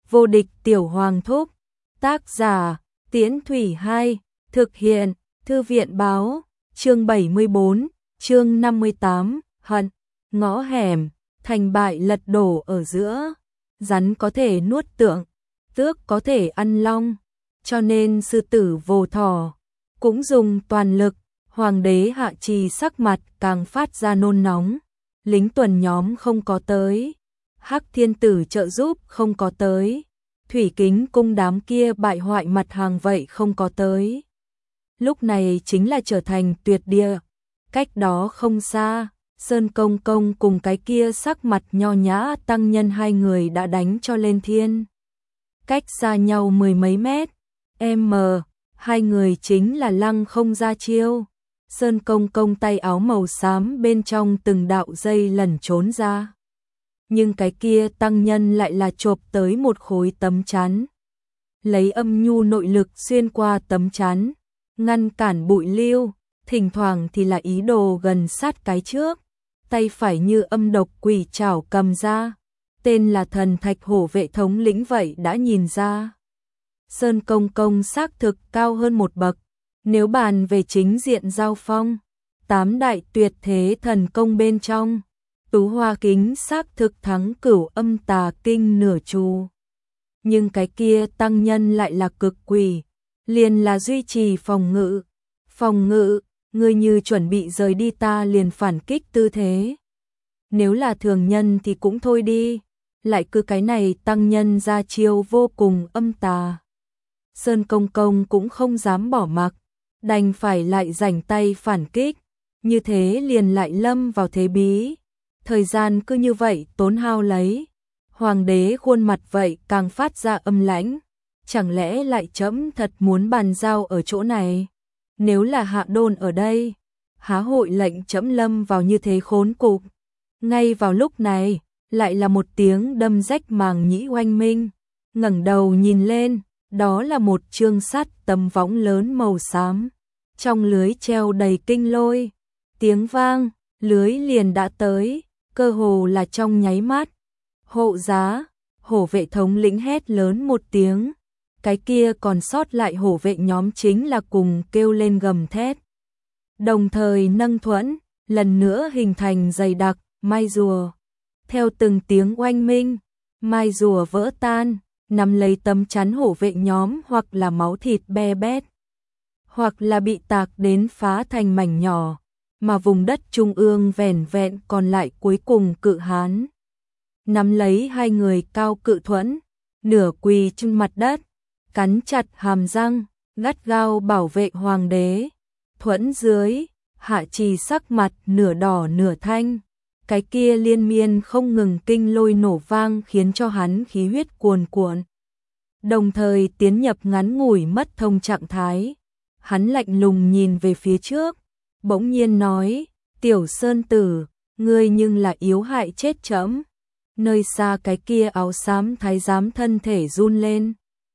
Vô địch tiểu hoàng thúc. Tác giả, Tiễn Thủy 2, thực hiện, Thư viện báo, chương 74, chương 58, hận, ngõ hẻm, thành bại lật đổ ở giữa. Rắn có thể nuốt tượng, tước có thể ăn long, cho nên sư tử vồ thỏ cũng dùng toàn lực. Hoàng đế Hạ Trì sắc mặt càng phát ra nôn nóng, lính tuần nhóm không có tới, Hắc Thiên Tử trợ giúp không có tới, Thủy Kính cung đám kia bại hoại mặt hàng vậy không có tới. Lúc này chính là trở thành tuyệt địa. Cách đó không xa, Sơn Công Công cùng cái kia sắc mặt nho nhã tăng nhân hai người đã đánh cho lên thiên. Cách xa nhau mười mấy mét, hai người chính là lăng không ra chiêu. Sơn Công Công tay áo màu xám bên trong từng đạo dây lẩn trốn ra. Nhưng cái kia tăng nhân lại là chộp tới một khối tấm chắn. Lấy âm nhu nội lực xuyên qua tấm chắn, ngăn cản bụi lưu, thỉnh thoảng thì là ý đồ gần sát cái trước. Tay phải như âm độc quỷ trảo cầm ra, tên là Thần Thạch Hổ vệ thống lĩnh vậy đã nhìn ra. Sơn Công Công xác thực cao hơn một bậc. Nếu bàn về chính diện giao phong, 8 đại tuyệt thế thần công bên trong, Tú Hoa Kính xác thực thắng Cửu Âm Tà Kinh nửa chu. Nhưng cái kia tăng nhân lại là cực quỷ, liền là duy trì phòng ngự. Phòng ngự, người như chuẩn bị rời đi ta liền phản kích tư thế. Nếu là thường nhân thì cũng thôi đi, lại cứ cái này tăng nhân ra chiêu vô cùng âm tà. Sơn Công Công cũng không dám bỏ mặc, đành phải lại rảnh tay phản kích, như thế liền lại lâm vào thế bí. Thời gian cứ như vậy tốn hao lấy, hoàng đế khuôn mặt vậy càng phát ra âm lãnh, chẳng lẽ lại trẫm thật muốn bàn giao ở chỗ này? Nếu là Hạ Đôn ở đây, há hội lệnh trẫm lâm vào như thế khốn cục. Ngay vào lúc này, lại là một tiếng đâm rách màng nhĩ oanh minh, ngẩng đầu nhìn lên, đó là một chương sắt tấm võng lớn màu xám. Trong lưới treo đầy kinh lôi, tiếng vang, lưới liền đã tới, cơ hồ là trong nháy mắt. Hộ giá, hổ vệ thống lĩnh hét lớn một tiếng, cái kia còn sót lại hổ vệ nhóm chính là cùng kêu lên gầm thét. Đồng thời nâng thuẫn, lần nữa hình thành dày đặc, mai rùa. Theo từng tiếng oanh minh, mai rùa vỡ tan, nắm lấy tấm chắn hổ vệ nhóm hoặc là máu thịt be bét, hoặc là bị tạc đến phá thành mảnh nhỏ, mà vùng đất trung ương vẻn vẹn còn lại cuối cùng cự hán. Nắm lấy hai người cao cự thuẫn, nửa quỳ trên mặt đất, cắn chặt hàm răng, gắt gao bảo vệ hoàng đế. Thuẫn dưới, Hạ Trì sắc mặt nửa đỏ nửa thanh, cái kia liên miên không ngừng kinh lôi nổ vang khiến cho hắn khí huyết cuồn cuộn. Đồng thời tiến nhập ngắn ngủi mất thông trạng thái. Hắn lạnh lùng nhìn về phía trước, bỗng nhiên nói, Tiểu Sơn Tử, ngươi nhưng là yếu hại chết trẫm. Nơi xa cái kia áo xám thái giám thân thể run lên.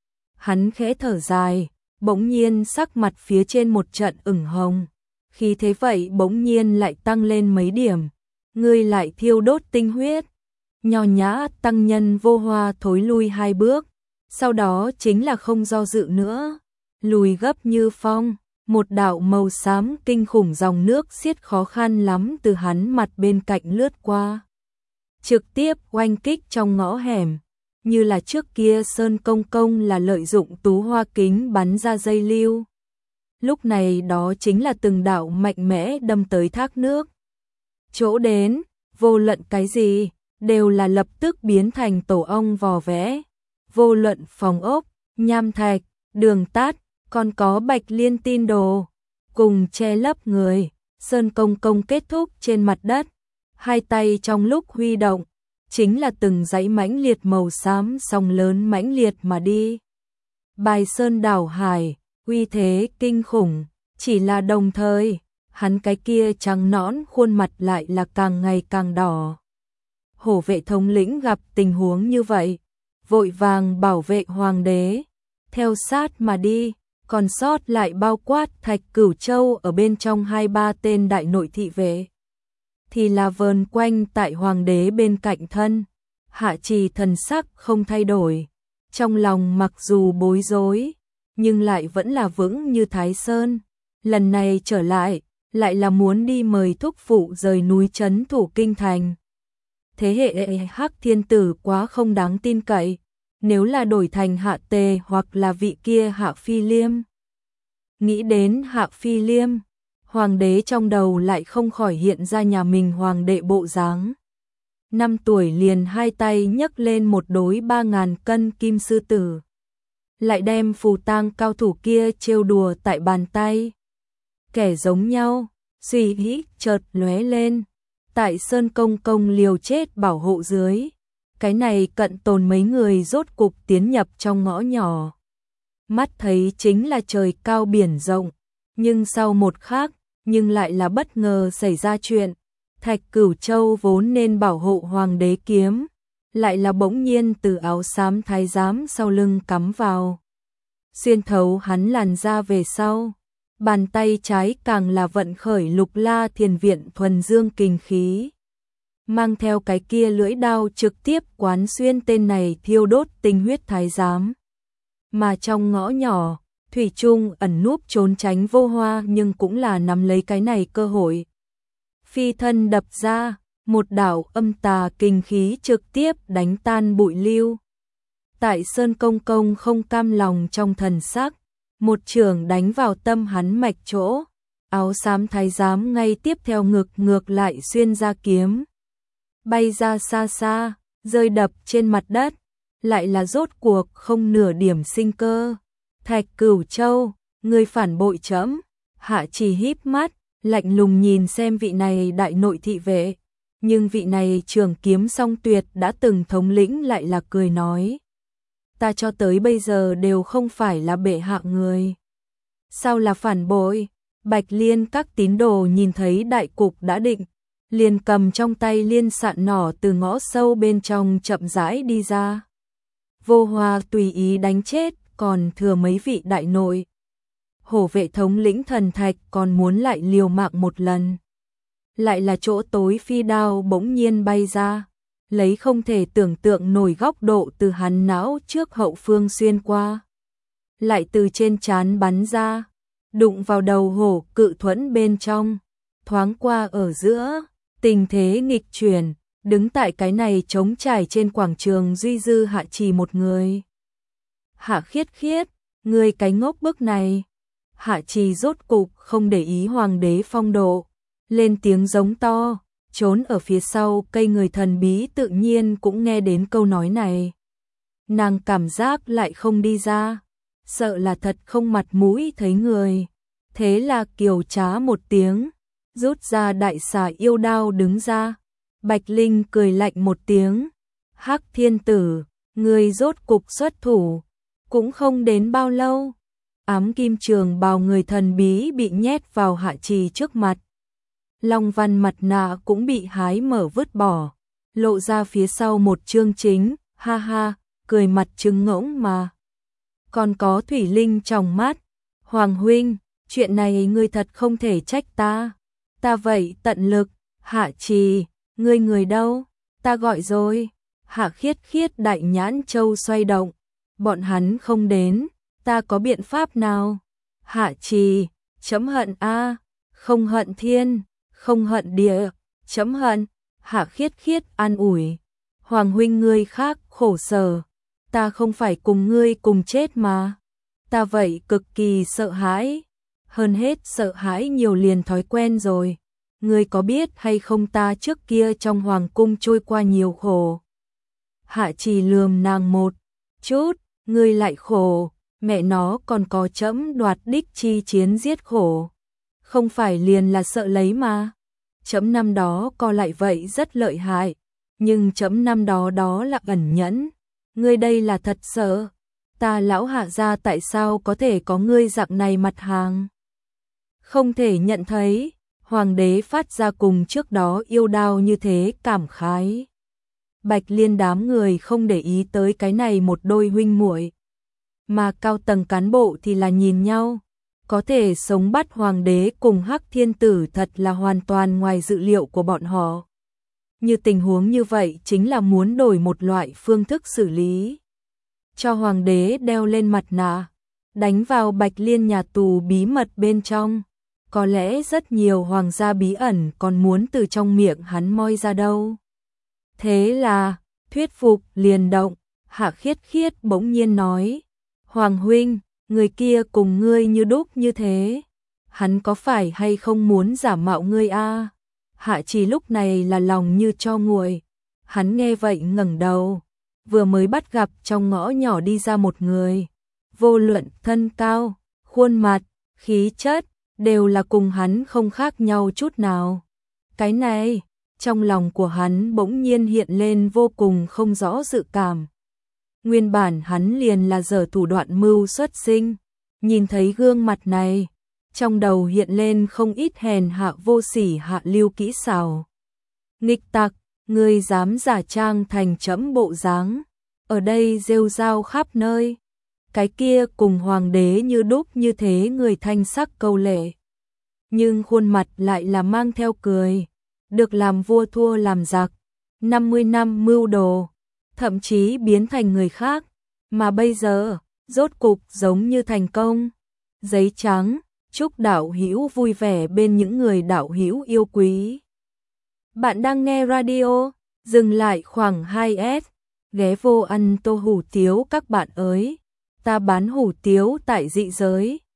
Hắn khẽ thở dài, bỗng nhiên sắc mặt phía trên một trận ửng hồng. Khi thế vậy bỗng nhiên lại tăng lên mấy điểm, ngươi lại thiêu đốt tinh huyết. Nho nhã tăng nhân Vô Hoa thối lui 2 bước, sau đó chính là không do dự nữa, lùi gấp như phong. Một đạo màu xám kinh khủng dòng nước xiết khó khăn lắm từ hắn mặt bên cạnh lướt qua, trực tiếp oanh kích trong ngõ hẻm. Như là trước kia Sơn Công Công là lợi dụng Tú Hoa Kính bắn ra dây lưu, lúc này đó chính là từng đạo mạnh mẽ đâm tới thác nước. Chỗ đến, vô luận cái gì, đều là lập tức biến thành tổ ong vò vẽ. Vô luận phòng ốc, nham thạch, đường tát, còn có Bạch Liên tin đồ, cùng che lấp người. Sơn Công Công kết thúc trên mặt đất, hai tay trong lúc huy động, chính là từng dãy mãnh liệt màu xám sóng lớn mãnh liệt mà đi. Bài sơn đảo hải, uy thế kinh khủng, chỉ là đồng thời, hắn cái kia trắng nõn khuôn mặt lại là càng ngày càng đỏ. Hổ vệ thống lĩnh gặp tình huống như vậy, vội vàng bảo vệ hoàng đế, theo sát mà đi, còn sót lại bao quát Thạch Cửu Châu ở bên trong 2-3 tên đại nội thị vệ, thì là vờn quanh tại hoàng đế bên cạnh thân. Hạ Trì thần sắc không thay đổi, trong lòng mặc dù bối rối, nhưng lại vẫn là vững như Thái Sơn. Lần này trở lại là muốn đi mời thúc phụ rời núi trấn thủ kinh thành. Thế hệ Hắc Thiên Tử quá không đáng tin cậy, nếu là đổi thành Hạ Tề hoặc là vị kia Hạ Phi Liêm. Nghĩ đến Hạ Phi Liêm, hoàng đế trong đầu lại không khỏi hiện ra nhà mình hoàng đệ bộ dáng. 5 tuổi liền hai tay nhấc lên một đối 3.000 cân kim sư tử. Lại đem phù tang cao thủ kia trêu đùa tại bàn tay. Kẻ giống nhau, suy nghĩ chợt lóe lên. Tại Sơn Công Công liều chết bảo hộ dưới. Cái này cận tồn mấy người rốt cục tiến nhập trong ngõ nhỏ. Mắt thấy chính là trời cao biển rộng. Nhưng sau một khắc, nhưng lại là bất ngờ xảy ra chuyện. Thạch Cửu Châu vốn nên bảo hộ hoàng đế kiếm, lại là bỗng nhiên từ áo xám thái giám sau lưng cắm vào. Xuyên thấu hắn làn ra về sau, bàn tay trái càng là vận khởi Lục La Thiền Viện thuần dương kình khí. Mang theo cái kia lưỡi đao trực tiếp quán xuyên tên này thiêu đốt tinh huyết thái giám. Mà trong ngõ nhỏ, Thủy Trung ẩn núp trốn tránh Vô Hoa nhưng cũng là nắm lấy cái này cơ hội. Phi thân đập ra, một đạo âm tà kinh khí trực tiếp đánh tan bụi lưu. Tại Sơn Công Công không cam lòng trong thần sắc, một chưởng đánh vào tâm hắn mạch chỗ, áo xám thái giám ngay tiếp theo ngược lại xuyên ra kiếm. Bay ra xa xa, rơi đập trên mặt đất, lại là rốt cuộc không nửa điểm sinh cơ. Thạch Cửu Châu, người phản bội trẫm. Hạ Trì híp mắt, lạnh lùng nhìn xem vị này đại nội thị vệ, nhưng vị này trường kiếm song tuyệt đã từng thống lĩnh lại là cười nói. Ta cho tới bây giờ đều không phải là bệ hạ người. Sao là phản bội? Bạch Liên các tín đồ nhìn thấy đại cục đã định, liền cầm trong tay liên sạn nỏ từ ngõ sâu bên trong chậm rãi đi ra. Vô Hoa tùy ý đánh chết, còn thừa mấy vị đại nội. Hổ vệ thống lĩnh Thần Thạch còn muốn lại liều mạng một lần. Lại là chỗ tối phi đao bỗng nhiên bay ra, lấy không thể tưởng tượng nổi góc độ từ hắn não trước hậu phương xuyên qua. Lại từ trên trán bắn ra, đụng vào đầu hổ cự thuẫn bên trong, thoáng qua ở giữa, tình thế nghịch chuyển, đứng tại cái này trống trải trên quảng trường duy dư Hạ Trì một người. Hạ Khiết Khiết, người cái ngốc bức này. Hạ Trì rốt cục không để ý hoàng đế phong độ, lên tiếng giống to, trốn ở phía sau cây người thần bí tự nhiên cũng nghe đến câu nói này. Nàng cảm giác lại không đi ra, sợ là thật không mặt mũi thấy người. Thế là kiều trá một tiếng, rút ra đại xà yêu đao đứng ra. Bạch Linh cười lạnh một tiếng, Hắc Thiên Tử, người rốt cục xuất thủ, cũng không đến bao lâu. Ám kim trường bào người thần bí bị nhét vào Hạ Trì trước mặt. Long văn mặt nạ cũng bị hái mở vứt bỏ, lộ ra phía sau một chương chính, ha ha, cười mặt trứng ngỗng mà. Còn có Thủy Linh trong mắt, Hoàng huynh, chuyện này ngươi thật không thể trách ta. Ta vậy tận lực, Hạ Trì, ngươi người đâu, ta gọi rồi. Hạ Khiết Khiết đại nhãn châu xoay động, bọn hắn không đến. Ta có biện pháp nào? Hạ Trì, chấm hận a, không hận thiên, không hận địa, chấm hận. Hạ Khiết Khiết an ủi, Hoàng huynh ngươi khác khổ sở, ta không phải cùng ngươi cùng chết mà. Ta vậy cực kỳ sợ hãi, hơn hết sợ hãi nhiều liền thói quen rồi. Ngươi có biết hay không ta trước kia trong hoàng cung trôi qua nhiều khổ. Hạ Trì lườm nàng một chút, ngươi lại khổ. Mẹ nó còn có trẫm đoạt đích chi chiến giết khổ, không phải liền là sợ lấy mà. Trẫm năm đó co lại vậy rất lợi hại, nhưng trẫm năm đó đó là ẩn nhẫn. Ngươi đây là thật sợ. Ta lão Hạ gia tại sao có thể có ngươi dạng này mặt hàng? Không thể nhận thấy, hoàng đế phát ra cùng trước đó yêu đao như thế cảm khái. Bạch Liên đám người không để ý tới cái này một đôi huynh muội. Mà cao tầng cán bộ thì là nhìn nhau, có thể sống bắt hoàng đế cùng Hắc Thiên Tử thật là hoàn toàn ngoài dự liệu của bọn họ. Như tình huống như vậy chính là muốn đổi một loại phương thức xử lý. cho hoàng đế đeo lên mặt nạ, đánh vào Bạch Liên nhà tù bí mật bên trong. Có lẽ rất nhiều hoàng gia bí ẩn còn muốn từ trong miệng hắn moi ra đâu. Thế là, thuyết phục liền động, Hạ Khiết Khiết bỗng nhiên nói, Hoàng huynh, người kia cùng ngươi như đúc như thế, hắn có phải hay không muốn giả mạo ngươi a? Hạ Trì lúc này là lòng như tro nguội, hắn nghe vậy ngẩng đầu, vừa mới bắt gặp trong ngõ nhỏ đi ra một người, vô luận thân cao, khuôn mặt, khí chất, đều là cùng hắn không khác nhau chút nào. Cái này, trong lòng của hắn bỗng nhiên hiện lên vô cùng không rõ dự cảm. Nguyên bản hắn liền là giở thủ đoạn mưu xuất sinh, nhìn thấy gương mặt này, trong đầu hiện lên không ít hèn hạ vô sỉ hạ lưu kỹ xảo. Nghịch tặc, ngươi dám giả trang thành trẫm bộ dáng, ở đây rêu rao khắp nơi. Cái kia cùng hoàng đế như đúc như thế người thanh sắc câu lệ. Nhưng khuôn mặt lại là mang theo cười, được làm vua thua làm giặc, 50 năm mưu đồ, thậm chí biến thành người khác, mà bây giờ, rốt cục giống như thành công. Giấy trắng, chúc đạo hữu vui vẻ bên những người đạo hữu yêu quý. Bạn đang nghe radio, dừng lại khoảng 2S, ghé vô ăn tô hủ tiếu các bạn ơi, ta bán hủ tiếu tại dị giới.